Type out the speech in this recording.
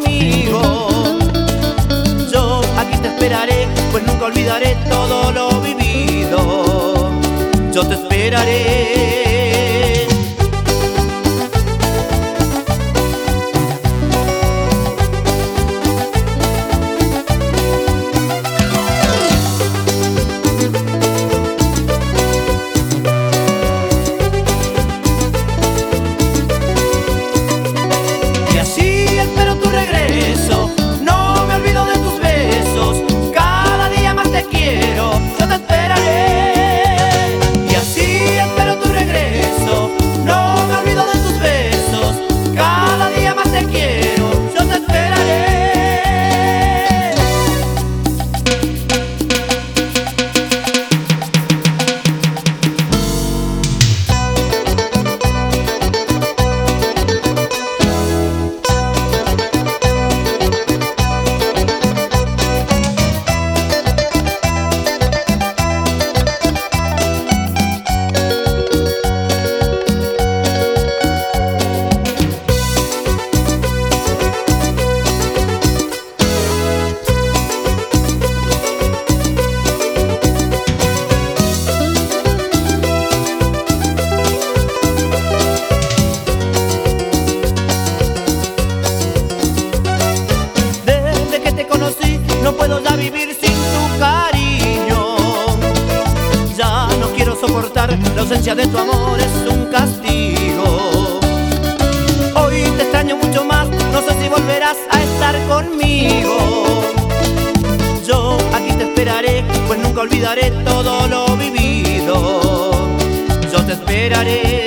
conmigo. Yo aquí te esperaré, pues nunca olvidaré todo lo vivido. Yo te esperaré. No puedo ya vivir sin tu cariño. Ya no quiero soportar, la ausencia de tu amor es un castigo. Hoy te extraño mucho más, no sé si volverás a estar conmigo. Yo aquí te esperaré, pues nunca olvidaré todo lo vivido. Yo te esperaré.